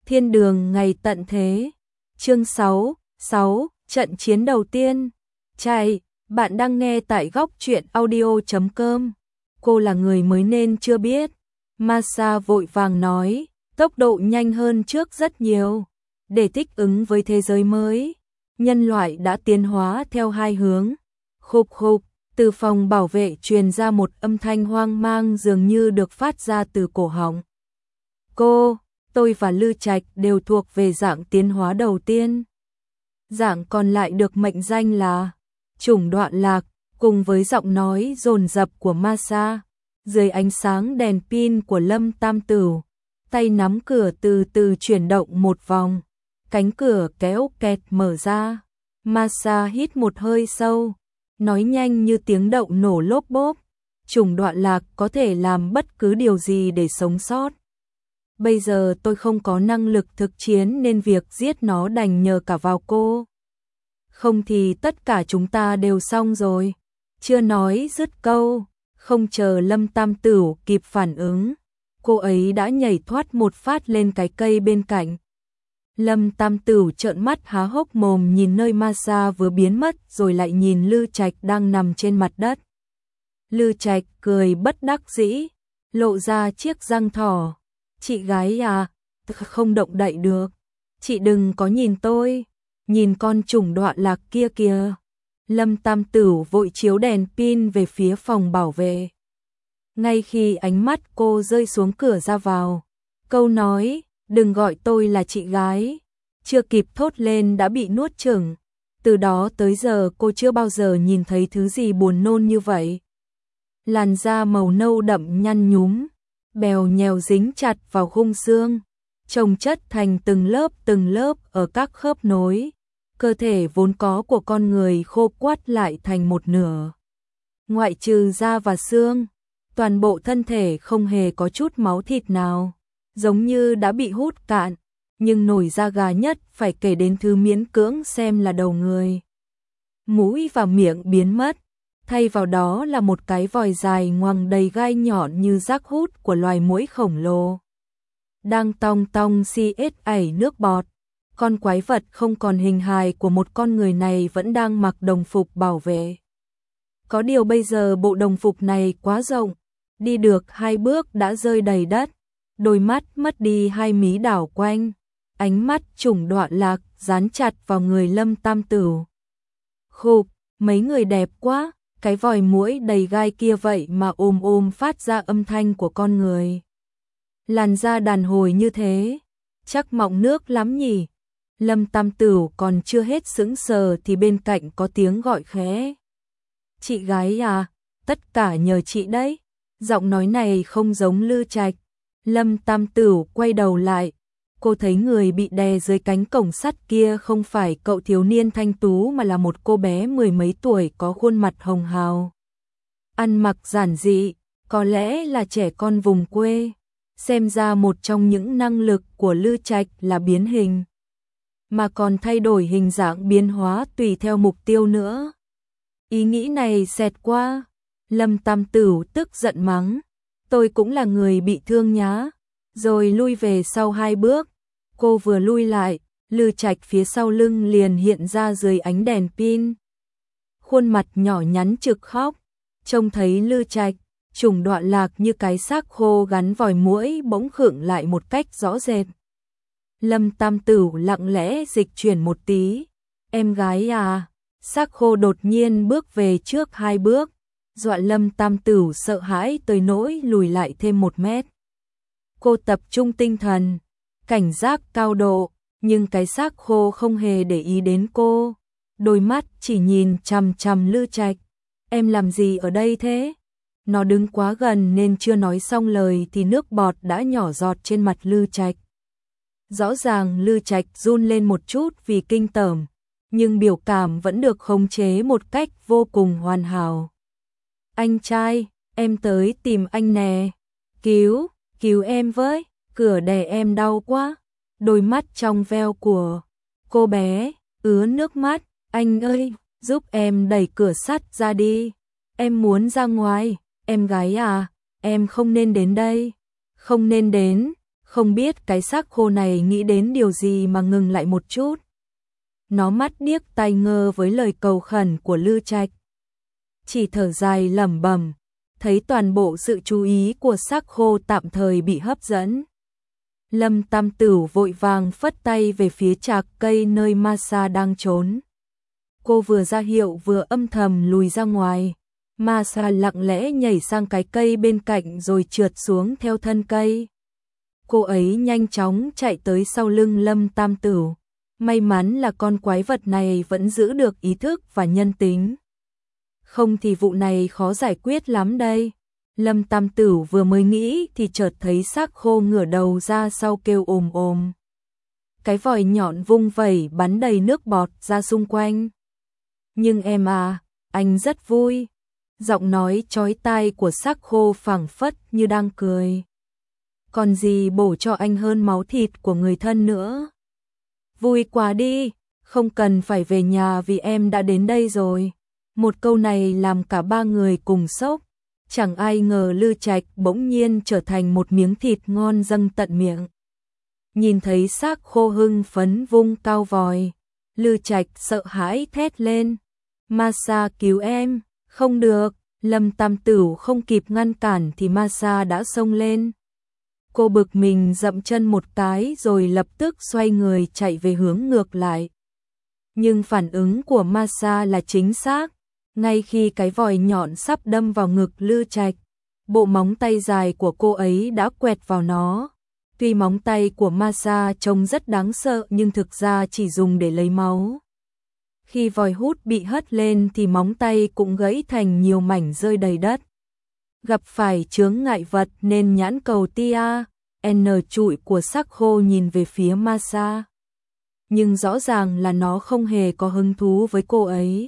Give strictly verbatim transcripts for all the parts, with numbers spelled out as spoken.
Thiên đường ngày tận thế. Chương sáu, sáu, trận chiến đầu tiên. Chạy, bạn đang nghe tại góc truyện audio chấm com. Cô là người mới nên chưa biết. Masa vội vàng nói, tốc độ nhanh hơn trước rất nhiều. Để thích ứng với thế giới mới, nhân loại đã tiến hóa theo hai hướng. Khục khục, từ phòng bảo vệ truyền ra một âm thanh hoang mang dường như được phát ra từ cổ họng. Cô, tôi và Lư Trạch đều thuộc về dạng tiến hóa đầu tiên. Dạng còn lại được mệnh danh là chủng đoạn lạc, cùng với giọng nói dồn dập của Masa. Dưới ánh sáng đèn pin của Lâm Tam Tửu, tay nắm cửa từ từ chuyển động một vòng. Cánh cửa kéo kẹt mở ra. Masa hít một hơi sâu, nói nhanh như tiếng động nổ lốp bốp. Chủng đoạn lạc có thể làm bất cứ điều gì để sống sót. Bây giờ tôi không có năng lực thực chiến nên việc giết nó đành nhờ cả vào cô. Không thì tất cả chúng ta đều xong rồi. Chưa nói dứt câu, không chờ Lâm Tam Tửu kịp phản ứng, cô ấy đã nhảy thoát một phát lên cái cây bên cạnh. Lâm Tam Tửu trợn mắt há hốc mồm nhìn nơi Masa vừa biến mất rồi lại nhìn Lư Trạch đang nằm trên mặt đất. Lư Trạch cười bất đắc dĩ, lộ ra chiếc răng thỏ. Chị gái à, không động đậy được. Chị đừng có nhìn tôi, nhìn con chủng đoạn lạc kia kìa. Lâm Tam Tửu vội chiếu đèn pin về phía phòng bảo vệ. Ngay khi ánh mắt cô rơi xuống cửa ra vào, câu nói, đừng gọi tôi là chị gái, chưa kịp thốt lên đã bị nuốt chửng. Từ đó tới giờ cô chưa bao giờ nhìn thấy thứ gì buồn nôn như vậy. Làn da màu nâu đậm nhăn nhúm, bèo nhèo dính chặt vào khung xương, chồng chất thành từng lớp từng lớp ở các khớp nối. Cơ thể vốn có của con người khô quắt lại thành một nửa. Ngoại trừ da và xương, toàn bộ thân thể không hề có chút máu thịt nào, giống như đã bị hút cạn, nhưng nổi da gà nhất phải kể đến thứ miễn cưỡng xem là đầu người. Mũi và miệng biến mất, thay vào đó là một cái vòi dài ngoằng đầy gai nhọn như rác hút của loài muỗi khổng lồ. Đang tong tong xi ết ảy nước bọt, con quái vật không còn hình hài của một con người này vẫn đang mặc đồng phục bảo vệ. Có điều bây giờ bộ đồng phục này quá rộng, đi được hai bước đã rơi đầy đất, đôi mắt mất đi hai mí đảo quanh, ánh mắt chủng đoạn lạc dán chặt vào người Lâm Tam Tửu. Khục, mấy người đẹp quá, cái vòi muỗi đầy gai kia vậy mà ôm ôm phát ra âm thanh của con người. Làn da đàn hồi như thế, chắc mọng nước lắm nhỉ. Lâm Tam Tửu còn chưa hết sững sờ thì bên cạnh có tiếng gọi khẽ. Chị gái à, tất cả nhờ chị đấy. Giọng nói này không giống Lư Trạch. Lâm Tam Tửu quay đầu lại, cô thấy người bị đè dưới cánh cổng sắt kia không phải cậu thiếu niên thanh tú mà là một cô bé mười mấy tuổi có khuôn mặt hồng hào. Ăn mặc giản dị, có lẽ là trẻ con vùng quê. Xem ra một trong những năng lực của Lư Trạch là biến hình, mà còn thay đổi hình dạng biến hóa tùy theo mục tiêu nữa. Ý nghĩ này xẹt qua, Lâm Tam Tửu tức giận mắng, tôi cũng là người bị thương nhá, rồi lui về sau hai bước. Cô vừa lui lại, Lư Trạch phía sau lưng liền hiện ra dưới ánh đèn pin. Khuôn mặt nhỏ nhắn trực khóc, trông thấy Lư Trạch, chủng đoạn lạc như cái xác khô gắn vòi muỗi bỗng khựng lại một cách rõ rệt. Lâm Tam Tửu lặng lẽ dịch chuyển một tí. Em gái à, xác khô đột nhiên bước về trước hai bước, dọa Lâm Tam Tửu sợ hãi tới nỗi lùi lại thêm một mét. Cô tập trung tinh thần, cảnh giác cao độ, nhưng cái xác khô không hề để ý đến cô. Đôi mắt chỉ nhìn chằm chằm Lư Trạch. Em làm gì ở đây thế? Nó đứng quá gần nên chưa nói xong lời thì nước bọt đã nhỏ giọt trên mặt Lư Trạch. Rõ ràng Lư Trạch run lên một chút vì kinh tởm, nhưng biểu cảm vẫn được khống chế một cách vô cùng hoàn hảo. Anh trai, em tới tìm anh nè. Cứu, cứu em với, cửa đè em đau quá. Đôi mắt trong veo của cô bé ứa nước mắt. Anh ơi, giúp em đẩy cửa sắt ra đi. Em muốn ra ngoài. Em gái à, em không nên đến đây. Không nên đến. Không biết cái xác khô này nghĩ đến điều gì mà ngừng lại một chút. Nó mắt điếc tai ngơ với lời cầu khẩn của Lư Trạch. Chỉ thở dài lẩm bẩm, thấy toàn bộ sự chú ý của xác khô tạm thời bị hấp dẫn. Lâm Tam Tửu vội vàng phất tay về phía trạc cây nơi Masa đang trốn. Cô vừa ra hiệu vừa âm thầm lùi ra ngoài. Masa lặng lẽ nhảy sang cái cây bên cạnh rồi trượt xuống theo thân cây. Cô ấy nhanh chóng chạy tới sau lưng Lâm Tam Tửu. May mắn là con quái vật này vẫn giữ được ý thức và nhân tính. Không thì vụ này khó giải quyết lắm đây. Lâm Tam Tửu vừa mới nghĩ thì chợt thấy xác khô ngửa đầu ra sau kêu ồm ồm. Cái vòi nhọn vung vẩy bắn đầy nước bọt ra xung quanh. Nhưng em à, anh rất vui. Giọng nói chói tai của xác khô phảng phất như đang cười. Còn gì bổ cho anh hơn máu thịt của người thân nữa. Vui quá đi, không cần phải về nhà vì em đã đến đây rồi. Một câu này làm cả ba người cùng sốc. Chẳng ai ngờ Lư Trạch bỗng nhiên trở thành một miếng thịt ngon dâng tận miệng. Nhìn thấy xác khô hưng phấn vung cao vòi, Lư Trạch sợ hãi thét lên. Masa cứu em, không được. Lâm Tam Tửu không kịp ngăn cản thì Masa đã xông lên. Cô bực mình dậm chân một cái rồi lập tức xoay người chạy về hướng ngược lại. Nhưng phản ứng của Masa là chính xác. Ngay khi cái vòi nhọn sắp đâm vào ngực Lư Trạch, bộ móng tay dài của cô ấy đã quẹt vào nó. Tuy móng tay của Masa trông rất đáng sợ nhưng thực ra chỉ dùng để lấy máu. Khi vòi hút bị hất lên thì móng tay cũng gãy thành nhiều mảnh rơi đầy đất. Gặp phải chướng ngại vật nên nhãn cầu tia, N trụi của xác khô nhìn về phía Masa. Nhưng rõ ràng là nó không hề có hứng thú với cô ấy.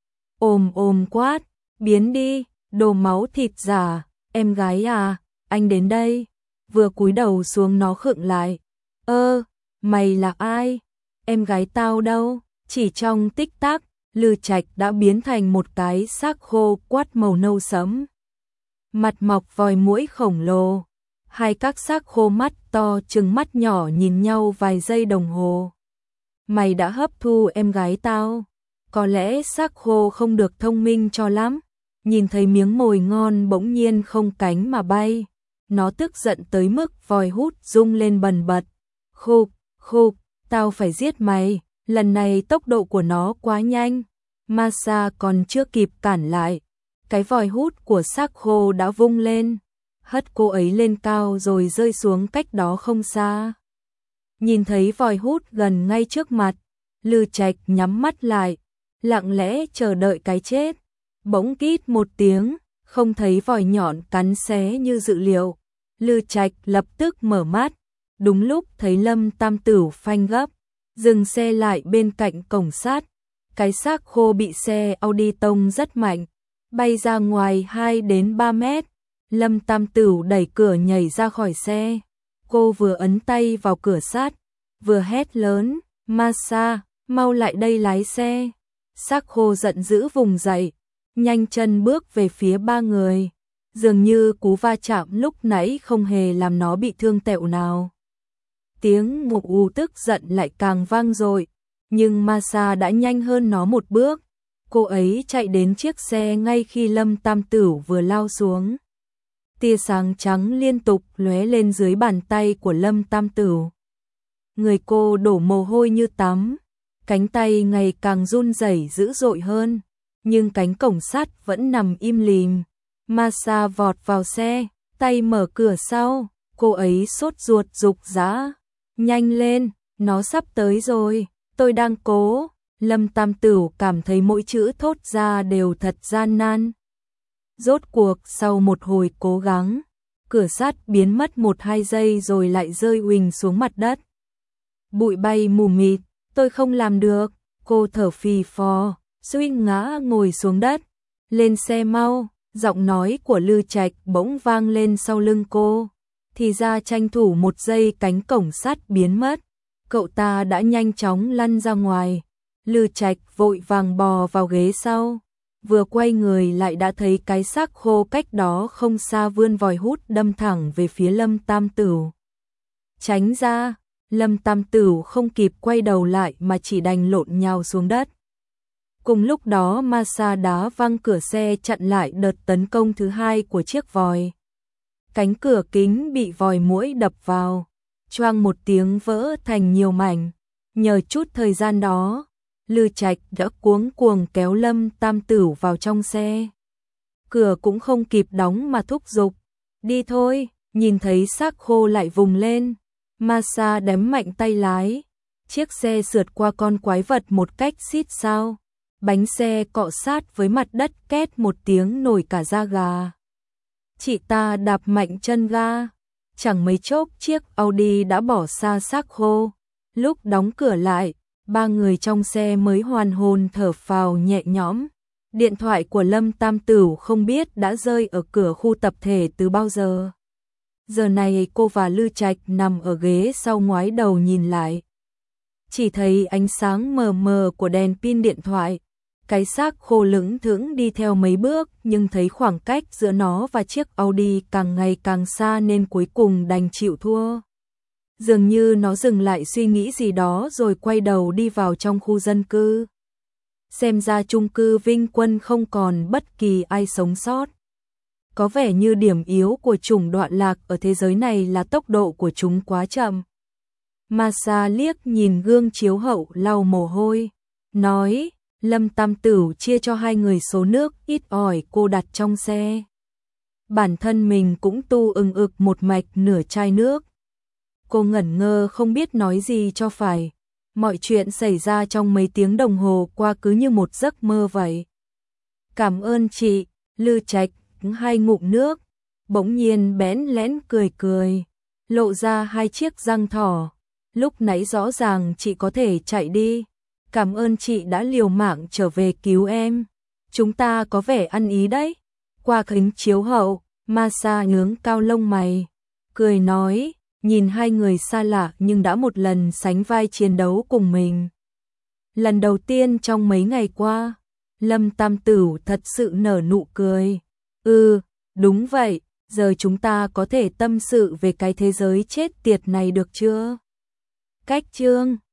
Ôm ôm quát, biến đi, đồ máu thịt giả, em gái à, anh đến đây. Vừa cúi đầu xuống nó khựng lại. Ơ, mày là ai? Em gái tao đâu? Chỉ trong tích tắc, Lư Trạch đã biến thành một cái xác khô quát màu nâu sẫm. Mặt mọc vòi muỗi khổng lồ. Hai các xác khô mắt to trừng mắt nhỏ nhìn nhau vài giây đồng hồ. Mày đã hấp thu em gái tao. Có lẽ xác khô không được thông minh cho lắm. Nhìn thấy miếng mồi ngon bỗng nhiên không cánh mà bay. Nó tức giận tới mức vòi hút rung lên bần bật. Khục, khục, tao phải giết mày. Lần này tốc độ của nó quá nhanh. Masa còn chưa kịp cản lại. Cái vòi hút của xác khô đã vung lên. Hất cô ấy lên cao rồi rơi xuống cách đó không xa. Nhìn thấy vòi hút gần ngay trước mặt, Lư Trạch nhắm mắt lại, lặng lẽ chờ đợi cái chết. Bỗng kít một tiếng, không thấy vòi nhọn cắn xé như dự liệu. Lư Trạch lập tức mở mắt, đúng lúc thấy Lâm Tam Tửu phanh gấp, dừng xe lại bên cạnh cổng sắt. Cái xác khô bị xe Audi tông rất mạnh, bay ra ngoài hai đến ba mét. Lâm Tam Tửu đẩy cửa nhảy ra khỏi xe. Cô vừa ấn tay vào cửa sắt, vừa hét lớn, Masa, mau lại đây lái xe. Xác khô giận dữ vùng dậy, nhanh chân bước về phía ba người. Dường như cú va chạm lúc nãy không hề làm nó bị thương tẹo nào. Tiếng ngục u tức giận lại càng vang dội, nhưng Masa đã nhanh hơn nó một bước. Cô ấy chạy đến chiếc xe ngay khi Lâm Tam Tửu vừa lao xuống. Tia sáng trắng liên tục lóe lên dưới bàn tay của Lâm Tam Tửu. Người cô đổ mồ hôi như tắm, cánh tay ngày càng run rẩy dữ dội hơn, nhưng cánh cổng sắt vẫn nằm im lìm. Masa vọt vào xe, tay mở cửa sau, cô ấy sốt ruột giục giã. Nhanh lên, nó sắp tới rồi, tôi đang cố. Lâm Tam Tửu cảm thấy mỗi chữ thốt ra đều thật gian nan. Rốt cuộc sau một hồi cố gắng, cửa sắt biến mất một hai giây rồi lại rơi uỳnh xuống mặt đất. Bụi bay mù mịt, tôi không làm được, cô thở phì phò, suy ngã ngồi xuống đất. Lên xe mau, giọng nói của Lư Trạch bỗng vang lên sau lưng cô. Thì ra tranh thủ một giây cánh cổng sắt biến mất, cậu ta đã nhanh chóng lăn ra ngoài. Lư Trạch vội vàng bò vào ghế sau, vừa quay người lại đã thấy cái xác khô cách đó không xa vươn vòi hút đâm thẳng về phía Lâm Tam Tửu. tránh ra. Lâm Tam Tửu không kịp quay đầu lại mà chỉ đành lộn nhào xuống đất. Cùng lúc đó Masa đá văng cửa xe chặn lại đợt tấn công thứ hai của chiếc vòi. Cánh cửa kính bị vòi muỗi đập vào, choang một tiếng vỡ thành nhiều mảnh. Nhờ chút thời gian đó, Lư Trạch đã cuống cuồng kéo Lâm Tam Tửu vào trong xe. Cửa cũng không kịp đóng mà thúc giục, đi thôi. Nhìn thấy xác khô lại vùng lên, Masa đếm mạnh tay lái. Chiếc xe sượt qua con quái vật một cách xít sao. Bánh xe cọ sát với mặt đất két một tiếng nổi cả da gà. Chị ta đạp mạnh chân ga, chẳng mấy chốc chiếc Audi đã bỏ xa xác khô. Lúc đóng cửa lại, ba người trong xe mới hoàn hồn thở phào nhẹ nhõm. Điện thoại của Lâm Tam Tửu không biết đã rơi ở cửa khu tập thể từ bao giờ. Giờ này cô và Lư Trạch nằm ở ghế sau ngoái đầu nhìn lại. Chỉ thấy ánh sáng mờ mờ của đèn pin điện thoại. Cái xác khô lững thững đi theo mấy bước nhưng thấy khoảng cách giữa nó và chiếc Audi càng ngày càng xa nên cuối cùng đành chịu thua. Dường như nó dừng lại suy nghĩ gì đó rồi quay đầu đi vào trong khu dân cư. Xem ra chung cư Vinh Quân không còn bất kỳ ai sống sót. Có vẻ như điểm yếu của chủng đoạn lạc ở thế giới này là tốc độ của chúng quá chậm. Masa liếc nhìn gương chiếu hậu lau mồ hôi, nói, Lâm Tam Tửu chia cho hai người số nước ít ỏi cô đặt trong xe. Bản thân mình cũng tu ừng ực một mạch nửa chai nước. Cô ngẩn ngơ không biết nói gì cho phải. Mọi chuyện xảy ra trong mấy tiếng đồng hồ qua cứ như một giấc mơ vậy. Cảm ơn chị. Lư Trạch hai ngụm nước, bỗng nhiên bẽn lẽn cười cười, lộ ra hai chiếc răng thỏ. Lúc nãy rõ ràng chị có thể chạy đi. Cảm ơn chị đã liều mạng trở về cứu em. Chúng ta có vẻ ăn ý đấy. Qua kính chiếu hậu, Masa nhướng cao lông mày, cười nói, nhìn hai người xa lạ nhưng đã một lần sánh vai chiến đấu cùng mình. Lần đầu tiên trong mấy ngày qua, Lâm Tam Tửu thật sự nở nụ cười. Ừ, đúng vậy, giờ chúng ta có thể tâm sự về cái thế giới chết tiệt này được chưa? Cách chương